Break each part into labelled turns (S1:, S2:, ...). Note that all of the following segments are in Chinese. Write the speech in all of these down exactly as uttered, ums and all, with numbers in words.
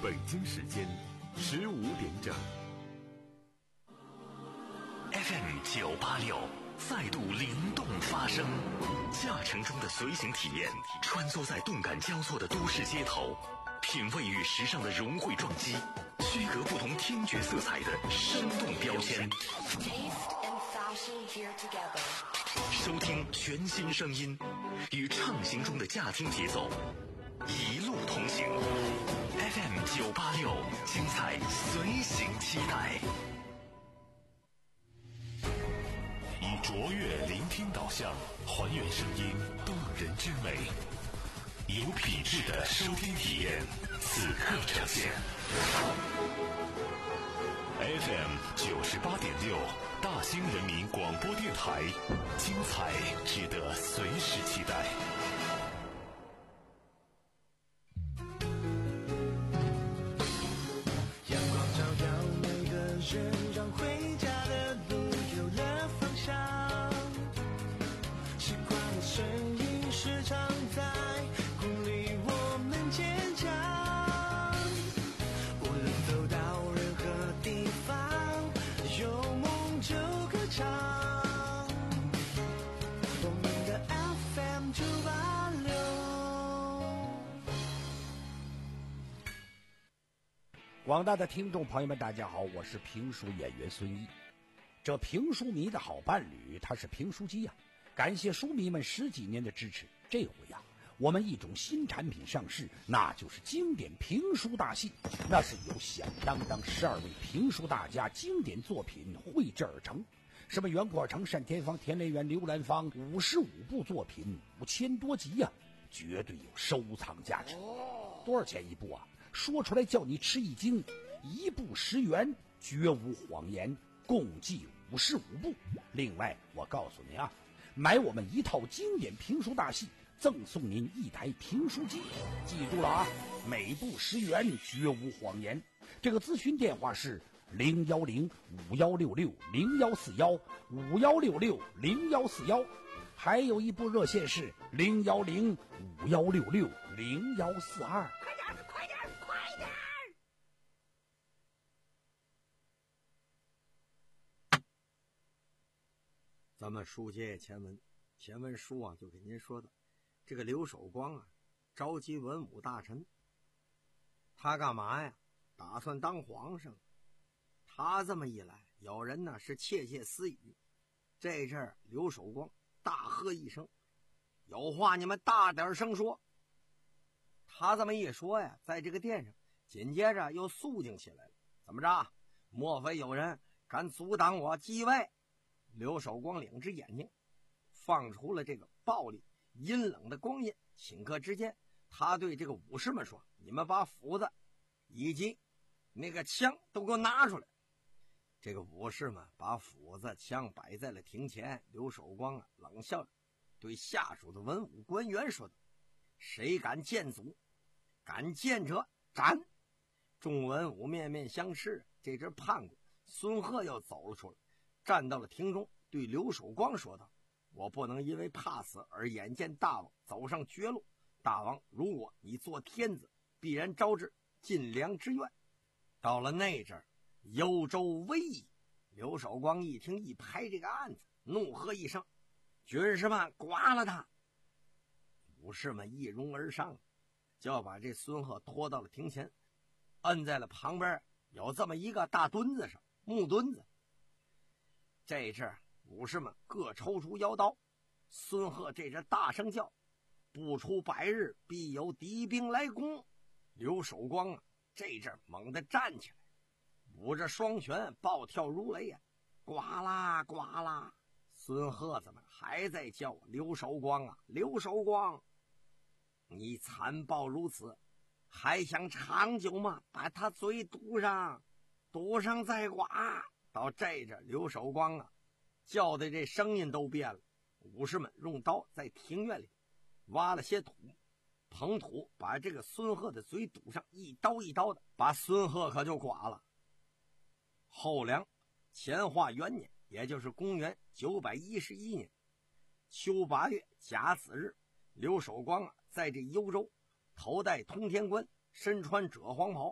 S1: 北京时间十五点整。
S2: F M 九八六再度灵动发声，驾乘中的随行体验，穿梭在动感交错的都市街头，品味与时尚的融汇撞击，区隔不同听觉色彩的生动标签。收听全新声音，与畅行中的驾听节奏，一路同行。F M 九八六，精彩随行期待。以卓越聆听导向，还原声音动人之美，有品质的收听体验，此刻呈现。F M 九十八点六，大兴人民广播电台，精彩值得随时期待。
S3: 阳光照耀每个人，让回家的路有了方向。习惯的声音时常在鼓励我们坚强。无论走到任何地方，有梦就歌唱。我们的 F M 九八六。
S4: 广大的听众朋友们，大家好，我是评书演员孙一。这评书迷的好伴侣，他是评书机呀、啊。感谢书迷们十几年的支持，这回呀、啊，我们一种新产品上市，那就是经典评书大戏。那是由响当当十二位评书大家经典作品绘制而成，什么袁阔成、单田芳、田连元、刘兰芳，五十五部作品，五千多集呀、啊，绝对有收藏价值。多少钱一部啊？说出来叫你吃一惊，一部十元，绝无谎言，共计五十五部。另外，我告诉您啊，买我们一套经典评书大戏，赠送您一台评书机。记住了啊，每部十元，绝无谎言。这个咨询电话是零幺零五幺六六零幺四幺五幺六六零幺四幺，还有一部热线是零幺零五幺六六零幺四二。
S5: 快点，快点，快点！
S6: 咱们书接前文，前文书啊就给您说的，这个刘守光啊召集文武大臣，他干嘛呀？打算当皇上。他这么一来，有人呢是窃窃私语。这阵儿刘守光大喝一声：“有话你们大点声说！”他这么一说呀，在这个殿上紧接着又肃静起来了。怎么着？莫非有人敢阻挡我继位？刘守光两只眼睛放出了这个暴力阴冷的光印，顷刻之间他对这个武士们说：“你们把斧子以及那个枪都给我拿出来。”这个武士们把斧子枪摆在了庭前。刘守光啊冷笑着对下属的文武官员说道：“谁敢见阻，敢见者斩！”众文武面面相视。这只叛国孙贺又走了出来，站到了庭中，对刘守光说道：“我不能因为怕死而眼见大王走上绝路。大王，如果你做天子，必然招致晋梁之怨。到了那阵儿，幽州危矣。”刘守光一听，一拍这个案子，怒喝一声：“军士们，剐了他！”武士们一拥而上，就要把这孙贺拖到了庭前，摁在了旁边有这么一个大墩子上，木墩子。这阵武士们各抽出腰刀。孙贺这阵大声叫：“不出百日，必有敌兵来攻！”刘守光啊，这阵猛地站起来，捂着双拳，暴跳如雷呀、啊！呱啦呱啦！孙贺子们还在叫刘守光啊，刘守光，你残暴如此，还想长久吗？把他嘴堵上，堵上再剐！到这阵，刘守光啊，叫的这声音都变了。武士们用刀在庭院里挖了些土，捧土把这个孙贺的嘴堵上，一刀一刀的把孙贺可就剐了。后梁乾化元年，也就是公元九百一十一年秋八月甲子日，刘守光啊，在这幽州头戴通天冠，身穿赭黄袍，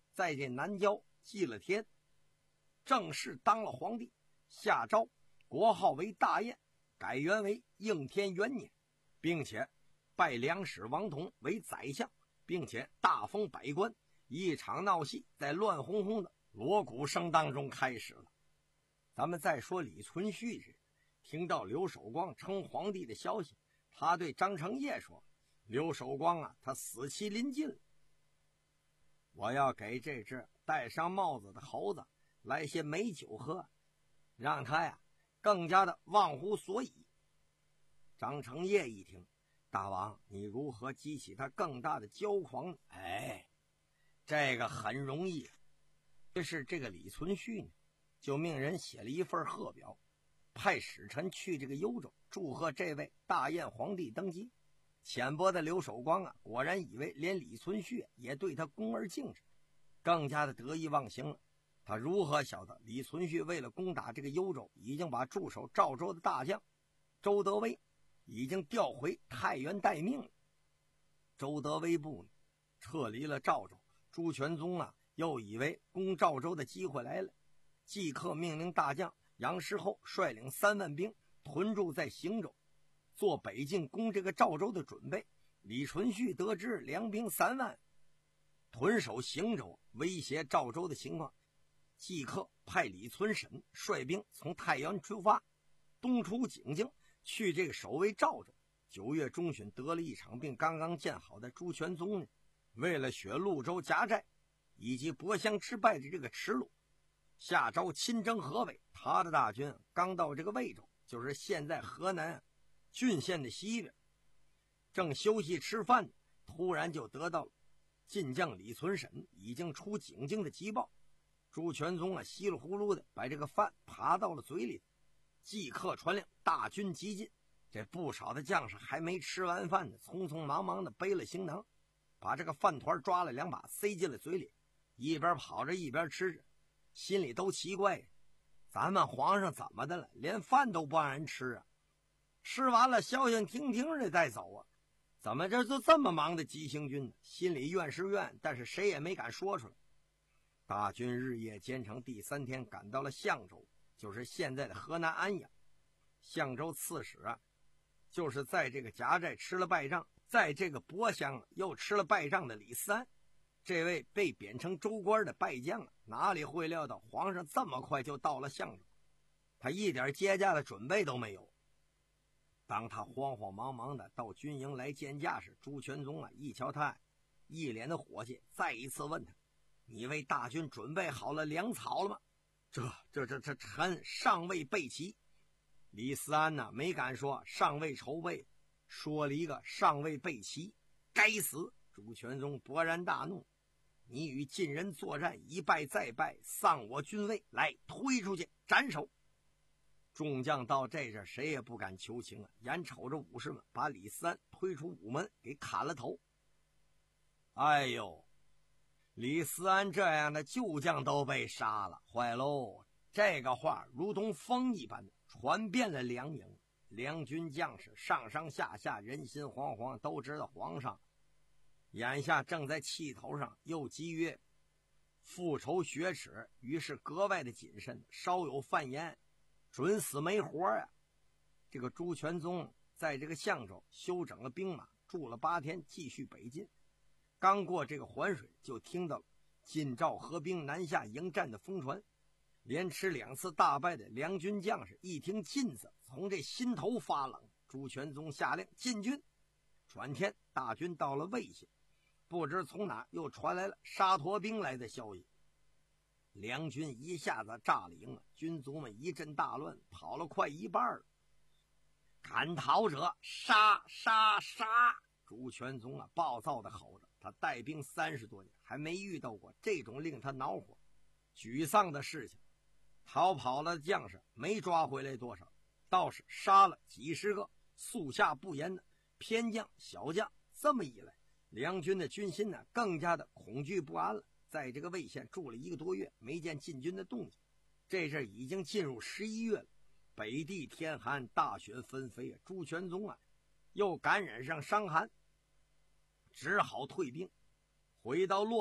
S6: 在这南郊祭了天，正式当了皇帝，下诏国号为大燕，改元为应天元年，并且拜梁使王统为宰相，并且大封百官。一场闹戏在乱哄哄的锣鼓声当中开始了。咱们再说李存勖时，听到刘守光称皇帝的消息，他对张承业说：刘守光啊，他死期临近了，我要给这只戴上帽子的猴子来些美酒喝，让他呀更加的忘乎所以。张承业一听，大王，你如何激起他更大的骄狂呢？哎，这个很容易。于是这个李存勖呢，就命人写了一份贺表，派使臣去这个幽州，祝贺这位大燕皇帝登基。浅薄的刘守光啊，果然以为连李存勖也对他恭而敬之，更加的得意忘形了。他如何晓得李存勖为了攻打这个幽州，已经把驻守赵州的大将周德威已经调回太原待命了。周德威部呢撤离了赵州，朱全宗啊又以为攻赵州的机会来了，即刻命令大将杨师厚率领三万兵屯驻在邢州，做北进攻这个赵州的准备。李存勖得知粮兵三万屯守邢州，威胁赵州的情况，即刻派李存审率兵从太原出发，东出景京，去这个守卫赵州。九月中旬得了一场病，刚刚建好的朱全宗呢，为了雪潞州夹寨以及博襄之败的这个耻辱，下诏亲征河北。他的大军刚到这个魏州，就是现在河南郡县的西边，正休息吃饭，突然就得到了晋将李存审已经出景京的急报。朱全宗啊稀里糊涂的把这个饭扒到了嘴里，即刻传令大军急进。这不少的将士还没吃完饭呢，匆匆忙忙的背了行囊，把这个饭团抓了两把塞进了嘴里，一边跑着一边吃着，心里都奇怪，咱们皇上怎么的了，连饭都不让人吃啊？吃完了消消停停的再走啊？怎么这就这么忙的急行军呢？心里怨是怨，但是谁也没敢说出来。大军日夜兼程，第三天赶到了象州，就是现在的河南安阳。象州刺史啊，就是在这个夹寨吃了败仗，在这个博襄又吃了败仗的李思安，这位被贬成州官的败将啊，哪里会料到皇上这么快就到了象州，他一点接驾的准备都没有。当他慌慌忙忙的到军营来见驾时，朱全宗啊一瞧他一脸的火气，再一次问他：你为大军准备好了粮草了吗？这这这这臣尚未备齐。李思安呢、啊、没敢说尚未筹备，说了一个尚未备齐。该死！朱全宗勃然大怒：你与晋人作战，一败再败，丧我军威，来推出去斩首！众将到这阵谁也不敢求情啊，眼瞅着武士们把李思安推出午门，给砍了头。哎呦，李思安这样的旧将都被杀了，坏喽！这个话如同风一般的传遍了梁营，梁军将士上上下下人心惶惶，都知道皇上眼下正在气头上，又急于复仇雪耻，于是格外的谨慎，稍有犯言准死没活啊！这个朱全宗在这个象州休整了兵马，住了八天，继续北进。刚过这个环水，就听到了晋赵合兵南下迎战的风传。连吃两次大败的梁军将士一听晋字，从这心头发冷。朱全宗下令进军。转天大军到了魏县，不知从哪又传来了沙陀兵来的消息。梁军一下子炸了营啊，军卒们一阵大乱，跑了快一半了。敢逃者杀杀杀！朱全宗啊暴躁的吼着，他带兵三十多年，还没遇到过这种令他恼火沮丧的事情。逃跑了的将士没抓回来多少，倒是杀了几十个素下不严的偏将小将。这么一来，梁军的军心呢更加的恐惧不安了。在这个魏县住了一个多月，没见晋军的动静。这阵已经进入十一月了，北地天寒，大雪纷飞啊！朱全宗啊又感染上伤寒，只好退兵回到洛阳。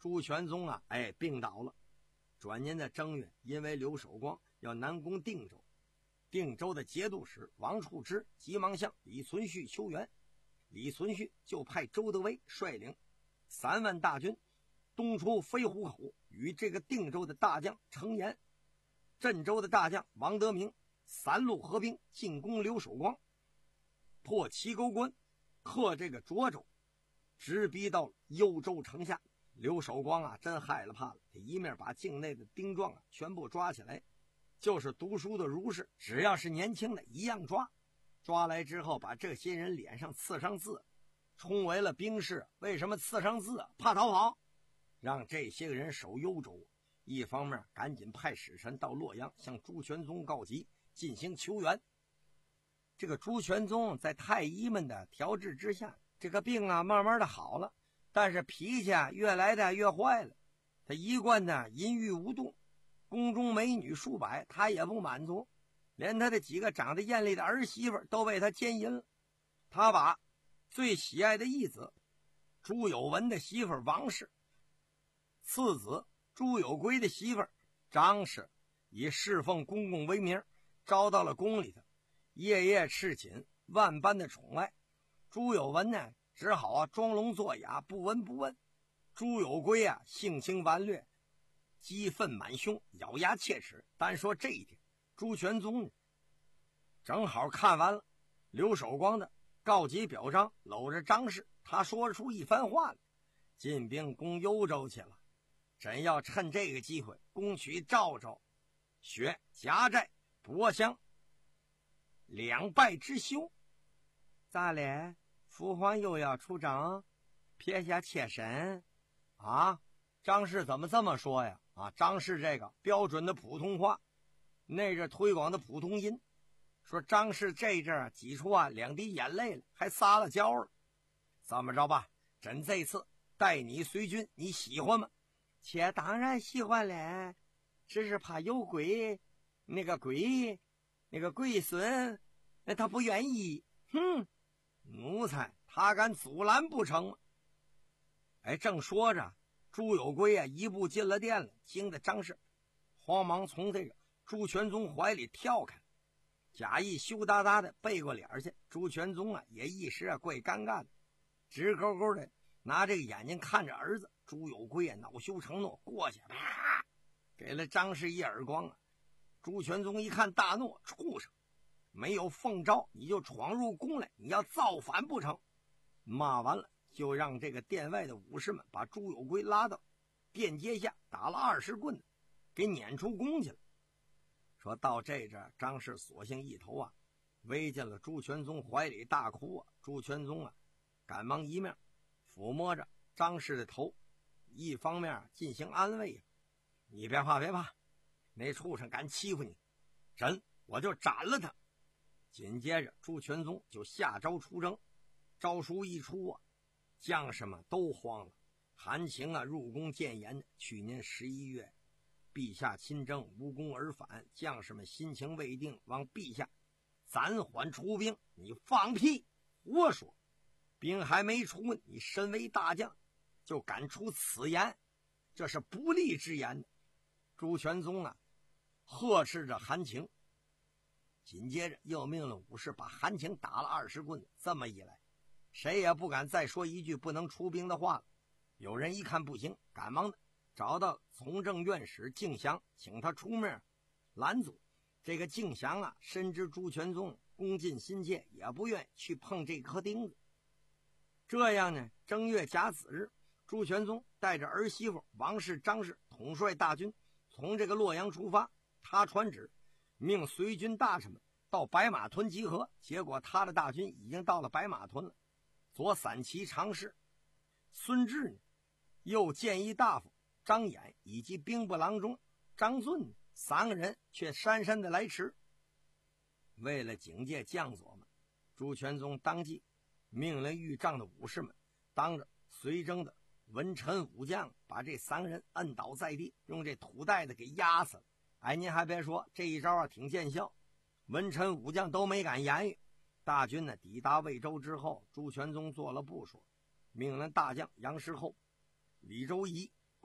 S6: 朱全宗啊，哎，病倒了。转年的正月，因为刘守光要南攻定州，定州的节度使王处之急忙向李存勖求援，李存勖就派周德威率领三万大军东出飞虎口，与这个定州的大将程延、镇州的大将王德明三路合兵进攻刘守光，破齐沟关，克这个涿州，直逼到幽州城下。刘守光啊，真害了怕了，他一面把境内的丁壮啊全部抓起来，就是读书的儒士，只要是年轻的一样抓。抓来之后，把这些人脸上刺上字，充为了兵士。为什么刺上字啊？怕逃跑，让这些个人守幽州。一方面赶紧派使臣到洛阳向朱全宗告急，进行求援。这个朱全宗在太医们的调治之下，这个病啊慢慢的好了，但是脾气啊越来的越坏了。他一贯的淫欲无度，宫中美女数百，他也不满足，连他的几个长得艳丽的儿媳妇都被他奸淫了。他把最喜爱的义子朱有文的媳妇王氏，次子朱有圭的媳妇张氏，以侍奉公公为名招到了宫里头，夜夜侍寝，万般的宠爱。朱有文呢只好啊装聋作哑，不闻不问。朱有圭啊性情顽劣，激愤满胸，咬牙切齿。单说这一点，朱全宗呢正好看完了刘守光的告急表彰，搂着张氏，他说出一番话来：进兵攻幽州去了，真要趁这个机会攻取赵州，雪、夹寨、博襄两败之休。咋嘞？父皇又要出征，撇下妾身啊？张氏怎么这么说呀？啊，张氏这个标准的普通话，那是推广的普通音。说张氏这阵儿挤出啊两滴眼泪了，还撒了娇了。这么着吧，朕这次带你随军，你喜欢吗？妾当然喜欢嘞，只是怕有鬼，那个鬼，那个龟孙，那他不愿意。哼，奴才他敢阻拦不成吗？哎，正说着，朱有圭啊一步进了殿了，惊得张氏慌忙从这个朱全宗怀里跳开，假意羞答答的背过脸去。朱全宗啊也一时啊怪尴尬的，直勾勾的拿这个眼睛看着儿子。朱有圭啊恼羞成怒，过去啪给了张氏一耳光啊。朱全宗一看大怒，畜生，没有奉诏你就闯入宫来，你要造反不成？骂完了，就让这个殿外的武士们把朱有圭拉到殿阶下，打了二十棍子，给撵出宫去了。说到这阵，张氏索性一头啊围进了朱全宗怀里大哭啊。朱全宗啊赶忙一面抚摸着张氏的头，一方面进行安慰啊：你别怕别怕，那畜生敢欺负你，朕我就斩了他。紧接着朱全宗就下诏出征，诏书一出啊，将士们都慌了。韩情啊入宫谏言，去年十一月陛下亲征，无功而返，将士们心情未定，望陛下暂缓出兵。你放屁！我说兵还没出，你身为大将就敢出此言，这是不利之言。朱全宗啊呵斥着韩情，紧接着又命令武士把韩情打了二十棍子。这么一来，谁也不敢再说一句不能出兵的话了。有人一看不行，赶忙的找到从政院使敬祥，请他出面拦阻。这个敬祥啊深知朱全宗恭尽心切，也不愿去碰这颗钉子。这样呢，正月甲子日，朱全宗带着儿媳妇王氏、张氏统帅大军从这个洛阳出发。他传旨命随军大臣们到白马屯集合，结果他的大军已经到了白马屯了。左散骑常侍孙志呢又建议大夫张衍以及兵部郎中张俊三个人却姗姗的来迟。为了警戒将佐们，朱全宗当即命令御帐的武士们当着随征的文臣武将把这三个人摁倒在地，用这土袋子给压死了。哎，您还别说，这一招啊挺见效，文臣武将都没敢言语。大军呢抵达魏州之后，朱全宗做了部署，命令大将杨师厚、李周仪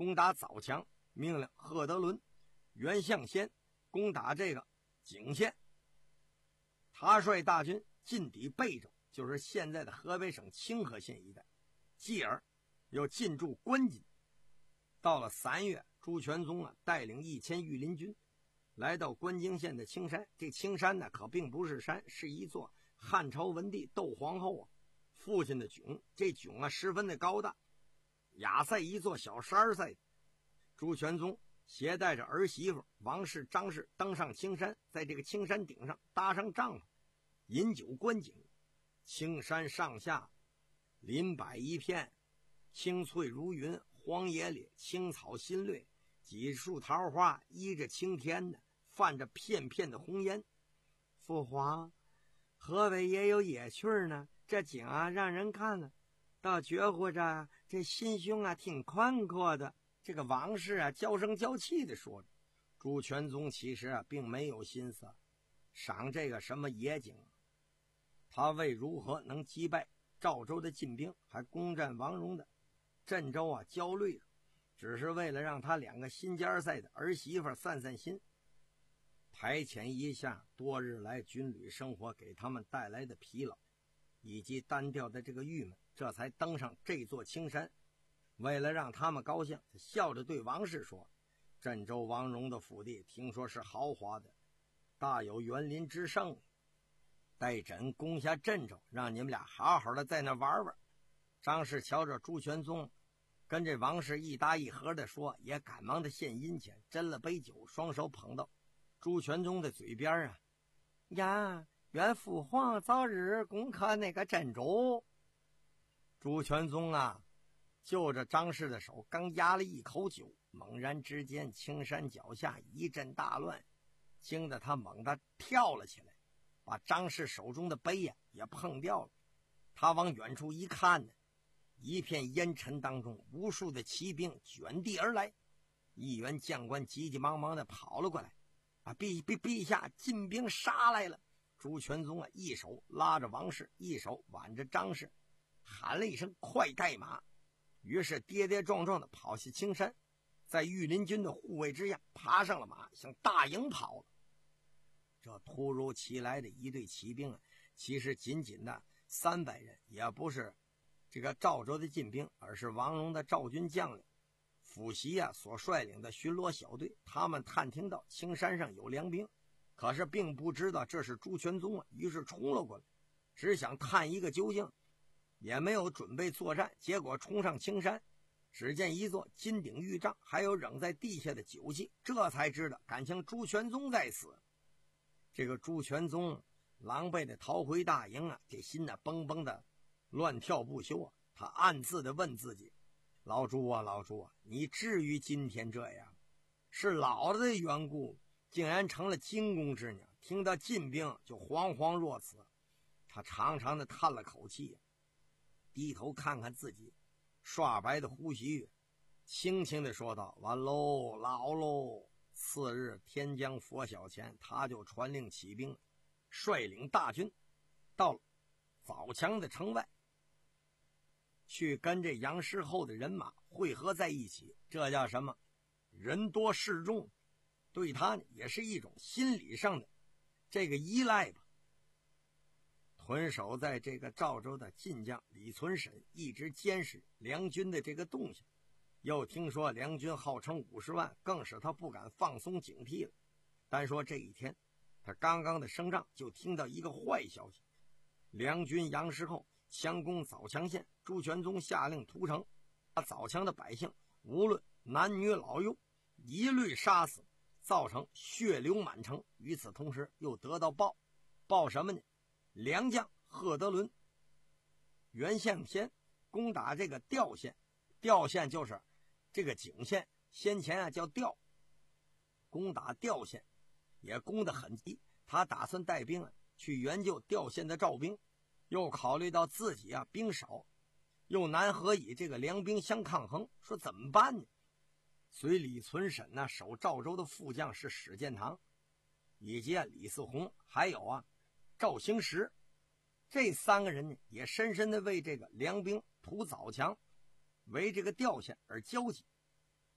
S6: 攻打枣强，命令贺德伦、袁象先攻打这个景县。他率大军进抵贝州，就是现在的河北省清河县一带，继而又进驻关津。到了三月，朱全宗啊带领一千御林军来到关津县的青山。这青山呢可并不是山，是一座汉朝文帝窦皇后啊父亲的囧。这囧啊十分的高大，压在一座小山在。朱全宗携带着儿媳妇王氏、张氏登上青山，在这个青山顶上搭上帐篷，饮酒观景。青山上下林柏一片，青翠如云，荒野里青草新绿，几树桃花依着青天呢，泛着片片的红烟。父皇，河北也有野趣呢，这景啊让人看了倒觉乎着这心胸啊挺宽阔的。这个王氏啊娇声娇气地说着。朱全宗其实啊并没有心思赏这个什么野景，他为如何能击败赵州的进兵，还攻占王戎的郑州啊焦虑，只是为了让他两个心尖赛的儿媳妇散散心，排遣一下多日来军旅生活给他们带来的疲劳以及单调的这个郁闷，这才登上这座青山。为了让他们高兴，他笑着对王氏说，郑州王戎的府邸听说是豪华的，大有园林之盛，待朕攻下郑州，让你们俩好好的在那玩玩。张氏瞧着朱全宗跟这王氏一搭一合的说，也赶忙的献殷勤，斟了杯酒，双手捧到朱全宗的嘴边啊，呀，愿父皇早日攻克那个郑州。朱全宗啊就着张氏的手刚压了一口酒，猛然之间青山脚下一阵大乱，惊得他猛地跳了起来，把张氏手中的杯呀、啊、也碰掉了。他往远处一看呢，一片烟尘当中无数的骑兵卷地而来，一员将官急急忙忙的跑了过来，啊，陛陛陛下，进兵杀来了。朱全宗啊一手拉着王氏，一手挽着张氏，喊了一声快带马，于是跌跌撞撞的跑下青山，在御林军的护卫之下爬上了马，向大营跑了。这突如其来的一队骑兵啊，其实仅仅的三百人，也不是这个赵州的进兵，而是王戎的赵军将领辅袭啊所率领的巡逻小队。他们探听到青山上有粮兵，可是并不知道这是朱全宗啊，于是冲了过来，只想探一个究竟，也没有准备作战。结果冲上青山，只见一座金鼎玉帐，还有扔在地下的酒器，这才知道感情朱全宗在此。这个朱全宗狼狈的逃回大营啊，这心呢蹦蹦的乱跳不休啊。他暗自的问自己，老朱啊老朱啊，你至于今天这样？是老子的缘故，竟然成了惊弓之鸟，听到进兵就惶惶若此。他长长的叹了口气，低头看看自己刷白的胡须，轻轻的说道，完喽，老喽。次日天将拂晓前，他就传令起兵，率领大军到了枣强的城外，去跟这杨师厚的人马汇合在一起。这叫什么？人多势众，对他呢也是一种心理上的这个依赖吧。屯守在这个赵州的晋将李存审一直监视梁军的这个动向，又听说梁军号称五十万，更使他不敢放松警惕了。单说这一天，他刚刚的升帐，就听到一个坏消息，梁军杨师厚强攻枣强县，朱全宗下令屠城，把枣强的百姓无论男女老幼一律杀死，造成血流满城。与此同时又得到报报什么呢？梁将贺德伦、袁象先攻打这个调县，调县就是这个景县，先前啊叫调，攻打调县也攻得很急。他打算带兵啊去援救调县的赵兵，又考虑到自己啊兵少，又难和以这个梁兵相抗衡，说怎么办呢？随李存审呢守赵州的副将是史建堂，以及啊李嗣宏，还有啊赵兴实，这三个人呢也深深的为这个梁兵屠枣强为这个调县而焦急。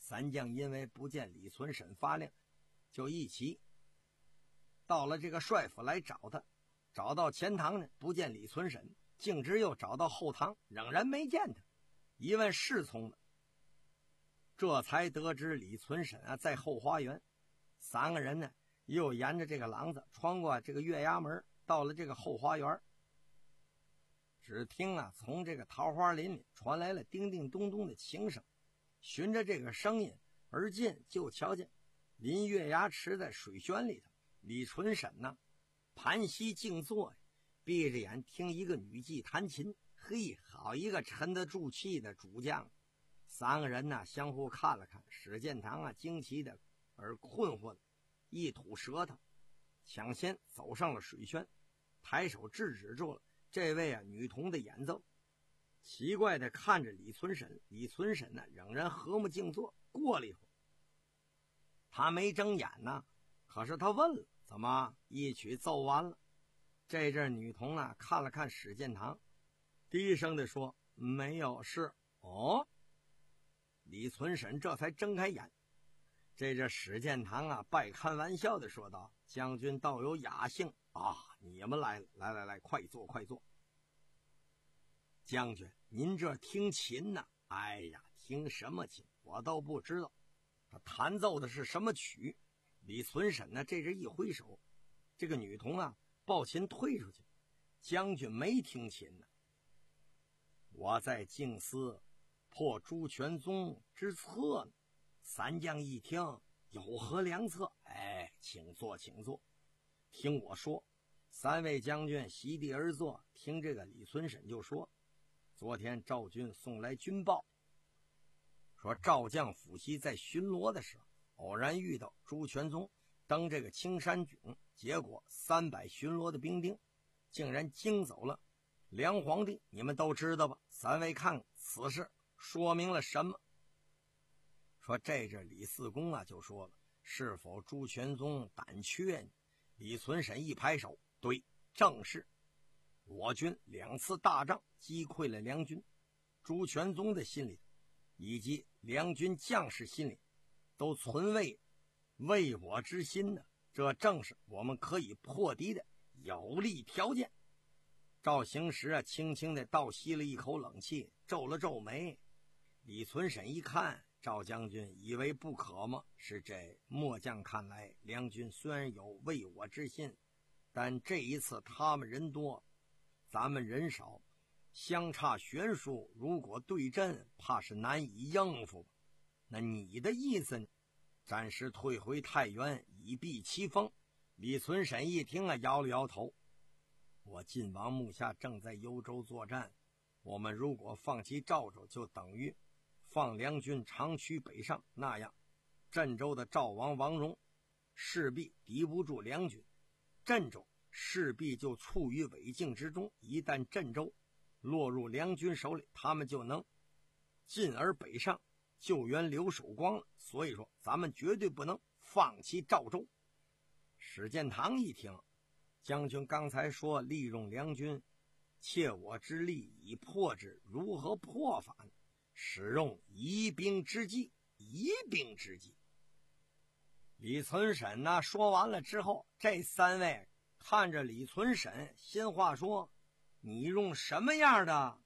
S6: 三将因为不见李存审发令，就一起到了这个帅府来找他。找到前堂呢，不见李存审，径直又找到后堂，仍然没见他。一问侍从的，这才得知李存审啊在后花园。三个人呢又沿着这个廊子穿过这个月牙门，到了这个后花园。只听啊从这个桃花林里传来了叮叮咚咚的琴声，循着这个声音而进，就瞧见临月牙池在水轩里头，李存审呢盘膝静坐，闭着眼听一个女妓弹琴。嘿，好一个沉得住气的主将！三个人呢相互看了看，史建堂啊惊奇的而困惑的一吐舌头，抢先走上了水轩，抬手制止住了这位啊女童的演奏。奇怪的看着李存审，李存审呢仍然和睦静坐。过了一会儿，他没睁眼呢，可是他问了，怎么一曲奏完了？这阵女童呢看了看史建堂，低声的说，没有事。哦，李存审这才睁开眼。这阵史建堂啊半开玩笑的说道，将军倒有雅兴啊，你们来了，来来来，快坐快坐。将军您这听琴呢？哎呀，听什么琴我都不知道，他弹奏的是什么曲？李存审呢这阵一挥手，这个女童啊抱琴退出去。将军没听琴呢，我在静思破朱全宗之策呢。三将一听，有何良策？哎，请坐请坐，听我说。三位将军席地而坐，听这个李存审就说，昨天赵军送来军报，说赵将府西在巡逻的时候，偶然遇到朱全宗登这个青山囧，结果三百巡逻的兵丁竟然惊走了梁皇帝。你们都知道吧？三位看此事说明了什么？说这阵李四公啊就说了，是否朱全宗胆怯呢？李存审一拍手，对，正是。我军两次大仗击溃了梁军，朱全宗的心里以及梁军将士心里都存为为我之心呢，这正是我们可以破敌的有利条件。赵行时啊轻轻地倒吸了一口冷气，皱了皱眉。李存审一看，赵将军以为不可吗？是这末将看来，梁军虽然有为我之心，但这一次他们人多，咱们人少，相差悬殊，如果对阵，怕是难以应付吧。那你的意思呢？暂时退回太原，以避其锋。李存审一听啊，摇了摇头。我晋王目下正在幽州作战，我们如果放弃赵州，就等于放梁军长驱北上，那样郑州的赵王王荣势必敌不住梁军，郑州势必就处于违境之中。一旦郑州落入梁军手里，他们就能进而北上救援刘守光了。所以说咱们绝对不能放弃赵州。史建堂一听，将军刚才说利用梁军，切我之力以破之，如何破法呢？使用疑兵之计。疑兵之计。李存审呢说完了之后，这三位看着李存审，心话说，你用什么样的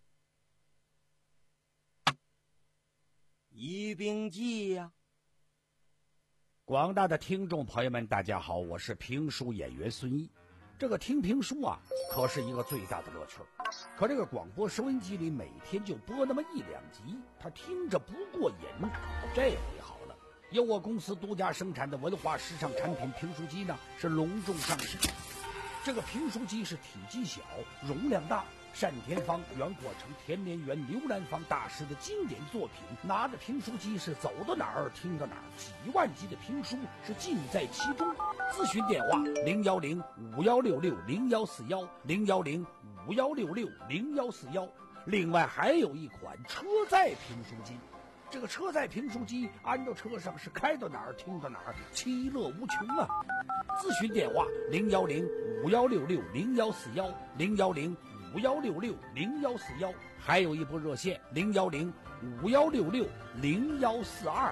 S6: 疑兵计呀？
S4: 广大的听众朋友们大家好，我是评书演员孙一。这个听评书啊可是一个最大的乐趣，可这个广播收音机里每天就播那么一两集，他听着不过瘾。这回好了，由我公司独家生产的文化时尚产品评书机呢是隆重上市。这个评书机是体积小，容量大，单田芳、袁国成、田连元、刘兰芳大师的经典作品。拿着评书机是走到哪儿听到哪儿，几万集的评书是尽在其中。咨询电话零幺零五幺六六零幺四幺零幺零五幺六六零幺四幺。另外还有一款车载评书机，这个车载评书机安到车上是开到哪儿听到哪儿，其乐无穷啊！咨询电话零幺零五幺六六零幺四幺零幺零五幺六六零幺四幺，还有一部热线零幺零五幺六六零幺四二。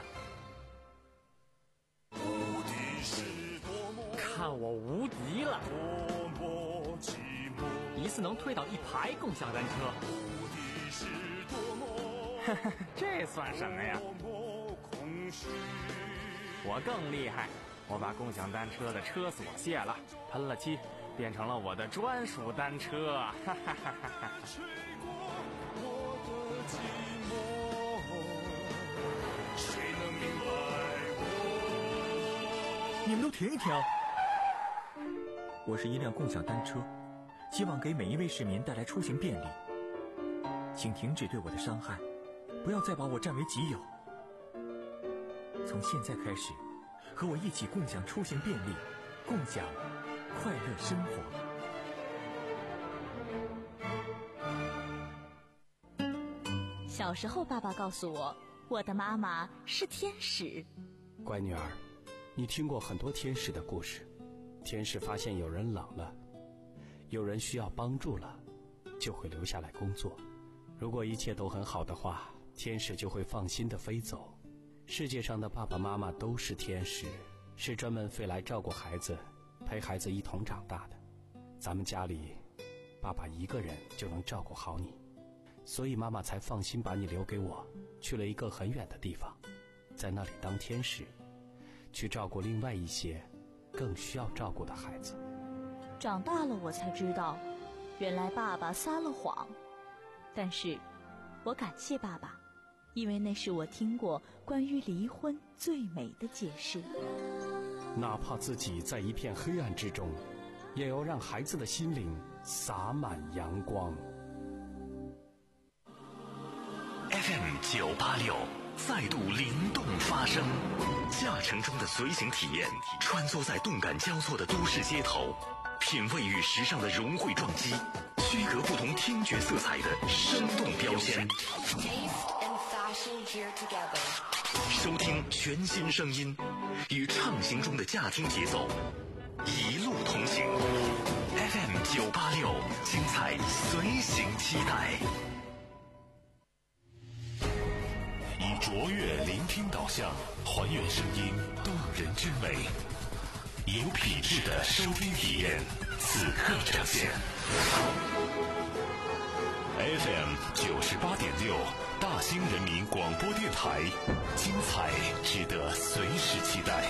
S7: 看我无敌了！一次能推倒一排共享单车，这算什么呀？我更厉害，我把共享单车的车锁卸了，喷了漆，变成了我的专属单车。哈哈哈哈哈！
S8: 你们都停一停！我是一辆共享单车，希望给每一位市民带来出行便利。请停止对我的伤害，不要再把我占为己有。从现在开始，和我一起共享出行便利，共享快乐生活。
S9: 小时候，爸爸告诉我，我的妈妈是天使。
S10: 乖女儿，你听过很多天使的故事。天使发现有人冷了，有人需要帮助了，就会留下来工作。如果一切都很好的话，天使就会放心地飞走。世界上的爸爸妈妈都是天使，是专门飞来照顾孩子，陪孩子一同长大的。咱们家里，爸爸一个人就能照顾好你，所以妈妈才放心把你留给我，去了一个很远的地方，在那里当天使，去照顾另外一些更需要照顾的孩子。
S9: 长大了我才知道，原来爸爸撒了谎。但是我感谢爸爸，因为那是我听过关于离婚最美的解释。
S10: 哪怕自己在一片黑暗之中，也要让孩子的心灵洒满阳光。
S2: F M 九八六再度灵动发声，驾乘中的随行体验，穿梭在动感交错的都市街头，品味与时尚的融汇撞击，区隔不同听觉色彩的生动标签。收听全新声音，与畅行中的驾听节奏，一路同行。F M 九八六，精彩随行期待。以卓越聆听导向，还原声音动人之美，有品质的收听体验，此刻呈现。F M 九十八点六，大兴人民广播电台，精彩值得随时期待。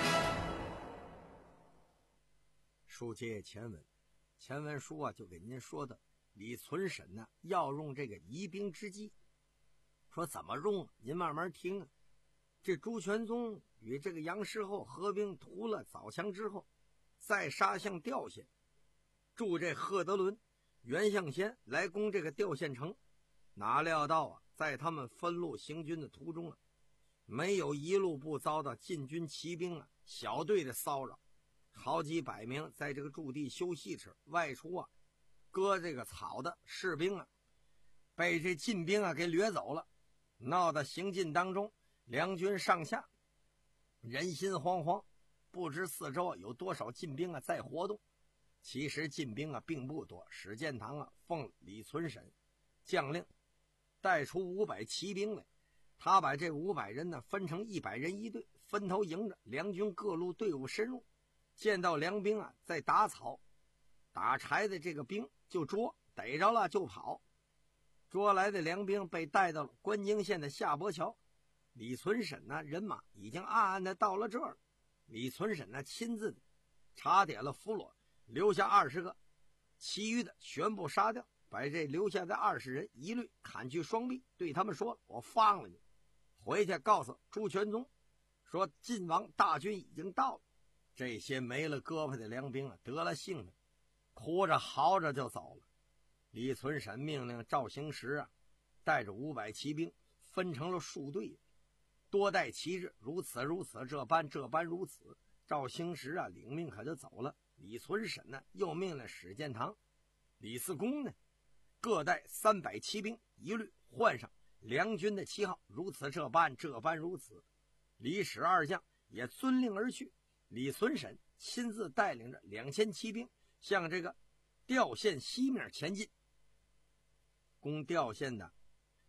S6: 书接前文，前文书啊就给您说的，李存审呢要用这个疑兵之计。说怎么用？您慢慢听啊。这朱全宗与这个杨师厚合兵屠了枣强之后，再杀向吊县，助这贺德伦、袁象先来攻这个吊县城。哪料到啊，在他们分路行军的途中啊，没有一路不遭到禁军骑兵啊小队的骚扰，好几百名在这个驻地休息时外出啊割这个草的士兵啊，被这禁兵啊给掠走了。闹得行进当中，两军上下人心惶惶，不知四周有多少禁兵啊在活动。其实禁兵啊并不多，史建堂啊奉李存审将令带出五百骑兵来，他把这五百人呢分成一百人一队，分头迎着梁军各路队伍深入。见到梁兵啊在打草打柴的这个兵就捉，逮着了就跑。捉来的梁兵被带到了关京县的下泊桥，李存审呢人马已经暗暗的到了这儿。李存审呢亲自的查点了俘虏，留下二十个，其余的全部杀掉，把这留下的二十人一律砍去双臂，对他们说：“我放了你，回去告诉朱全宗，说晋王大军已经到了。”这些没了胳膊的梁兵啊得了性命，哭着嚎着就走了。李存审命令赵兴实啊，带着五百骑兵分成了数队，多带旗帜，如此如此，这般这般如此。赵兴实啊领命可就走了。李存审呢又命令史建堂、李嗣恭呢各带三百骑兵，一律换上梁军的旗号，如此这般这般如此。李史二将也遵令而去。李存审亲自带领着两千骑兵向这个吊县西面前进。攻吊县的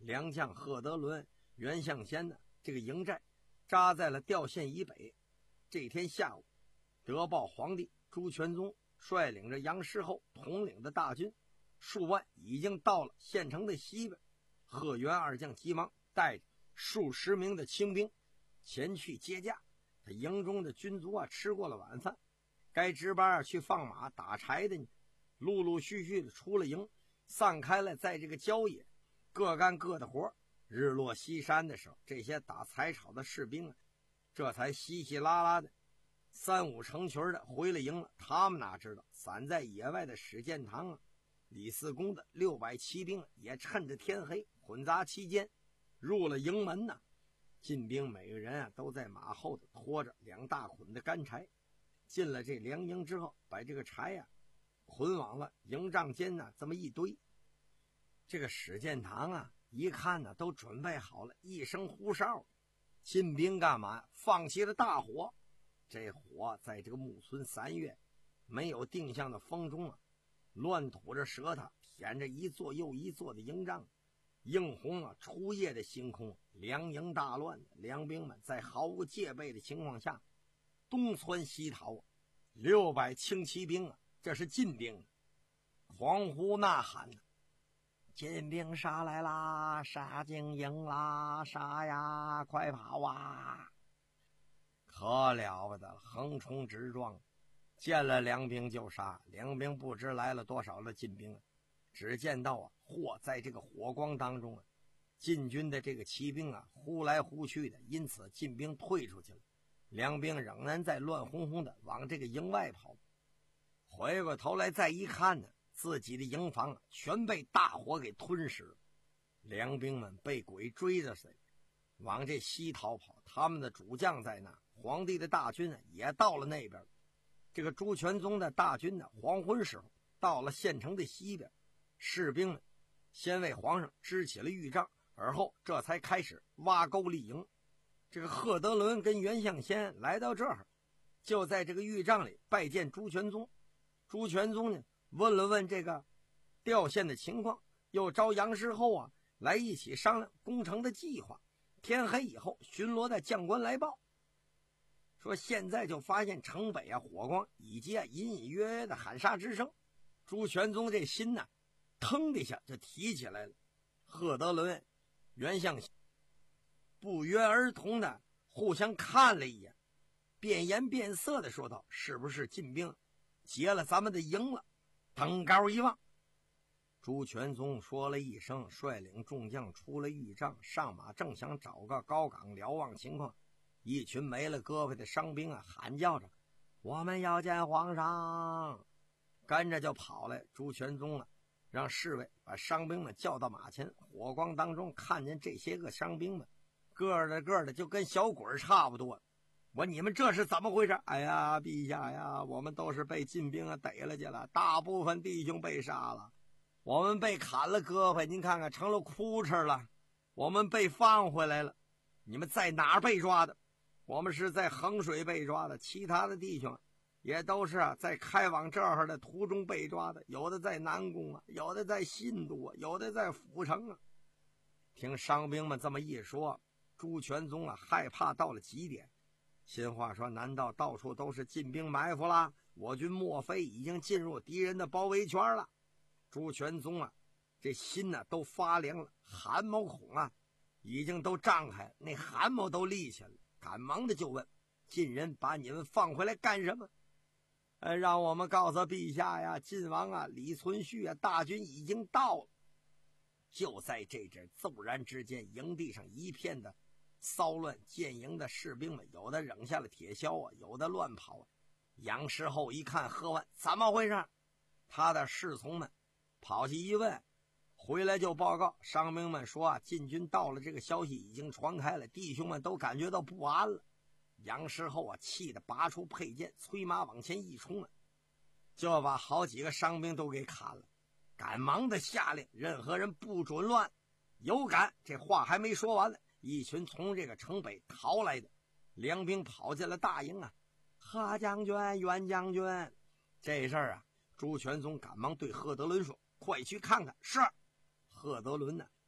S6: 良将贺德伦、袁向先呢，这个营寨扎在了吊县以北。这天下午，得报皇帝朱全宗率领着杨师厚统领的大军数万已经到了县城的西边。贺元二将急忙带着数十名的清兵前去接驾。他营中的军卒啊，吃过了晚饭，该值班啊去放马打柴的呢，陆陆续续的出了营，散开了，在这个郊野各干各的活。日落西山的时候，这些打柴草的士兵啊，这才稀稀拉拉的三五成群的回了营了。他们哪知道散在野外的史建堂啊、李四公的六百骑兵也趁着天黑混杂期间入了营门呢。进兵每个人啊都在马后头拖着两大捆的干柴，进了这粮营之后，把这个柴啊捆往了营帐间呢这么一堆。这个史建堂啊一看呢都准备好了，一声呼哨，进兵干嘛？放起了大火。这火在这个暮春三月没有定向的风中啊，乱吐着舌头，舔着一座又一座的营帐，映红了初夜的星空。粮营大乱，粮兵们在毫无戒备的情况下东窜西逃。六百轻骑兵啊，这是进兵，狂呼呐喊呢，进兵杀来啦，杀进营啦，杀呀，快跑啊！可了不得了，横冲直撞，见了粮兵就杀。粮兵不知来了多少的进兵啊，只见到啊，或在这个火光当中啊，晋军的这个骑兵啊，呼来呼去的，因此进兵退出去了。粮兵仍然在乱哄哄的往这个营外跑。回过头来再一看呢，自己的营房啊，全被大火给吞噬了。粮兵们被鬼追着谁，往这西逃跑。他们的主将在那，皇帝的大军啊也到了那边。这个朱全宗的大军呢，黄昏时候到了县城的西边。士兵们先为皇上支起了御帐，而后这才开始挖沟立营。这个贺德伦跟袁向先来到这儿，就在这个御帐里拜见朱全宗。朱全宗呢问了问这个吊县的情况，又招杨师厚啊来一起商量攻城的计划。天黑以后，巡逻的将官来报说，现在就发现城北啊火光，以及啊隐隐约约的喊杀之声。朱全宗这心呢腾的一下就提起来了。贺德伦、袁向先不约而同的互相看了一眼，变颜变色的说道：“是不是进兵劫了咱们的营了？”登高一望，朱全宗说了一声，率领众将出了御帐，上马，正想找个高岗瞭望情况。一群没了胳膊的伤兵啊，喊叫着：“我们要见皇上！”跟着就跑来。朱全宗啊，让侍卫把伤兵们叫到马前。火光当中看见这些个伤兵们，个的个的就跟小鬼差不多。我你们这是怎么回事？哎呀，陛下呀，我们都是被晋兵啊逮了去了，大部分弟兄被杀了，我们被砍了胳膊，您看看成了哭哧了，我们被放回来了。你们在哪儿被抓的？我们是在衡水被抓的，其他的弟兄也都是啊在开往这儿的途中被抓的，有的在南宫啊，有的在信都啊，有的在府城啊。听伤兵们这么一说，朱全宗啊害怕到了极点。新话说，难道到处都是晋兵埋伏啦？我军莫非已经进入敌人的包围圈了？朱全宗啊这心呢、啊、都发凉了，汗毛孔啊已经都张开了，那汗毛都立起来了，赶忙的就问：晋人把你们放回来干什么？呃，让我们告诉陛下呀，晋王啊李存勖啊大军已经到了。就在这阵骤然之间，营地上一片的骚乱，建营的士兵们有的扔下了铁锹啊，有的乱跑啊。杨师厚一看，喝完怎么回事？他的侍从们跑去一问，回来就报告伤兵们说啊，晋军到了，这个消息已经传开了，弟兄们都感觉到不安了。杨师厚啊气得拔出佩剑，催马往前一冲啊，就把好几个伤兵都给砍了，赶忙的下令任何人不准乱，有敢。这话还没说完了，一群从这个城北逃来的粮兵跑进了大营啊！贺将军、袁将军，这事儿啊，朱全宗赶忙对贺德伦说：“快去看看。”是。贺德伦呢，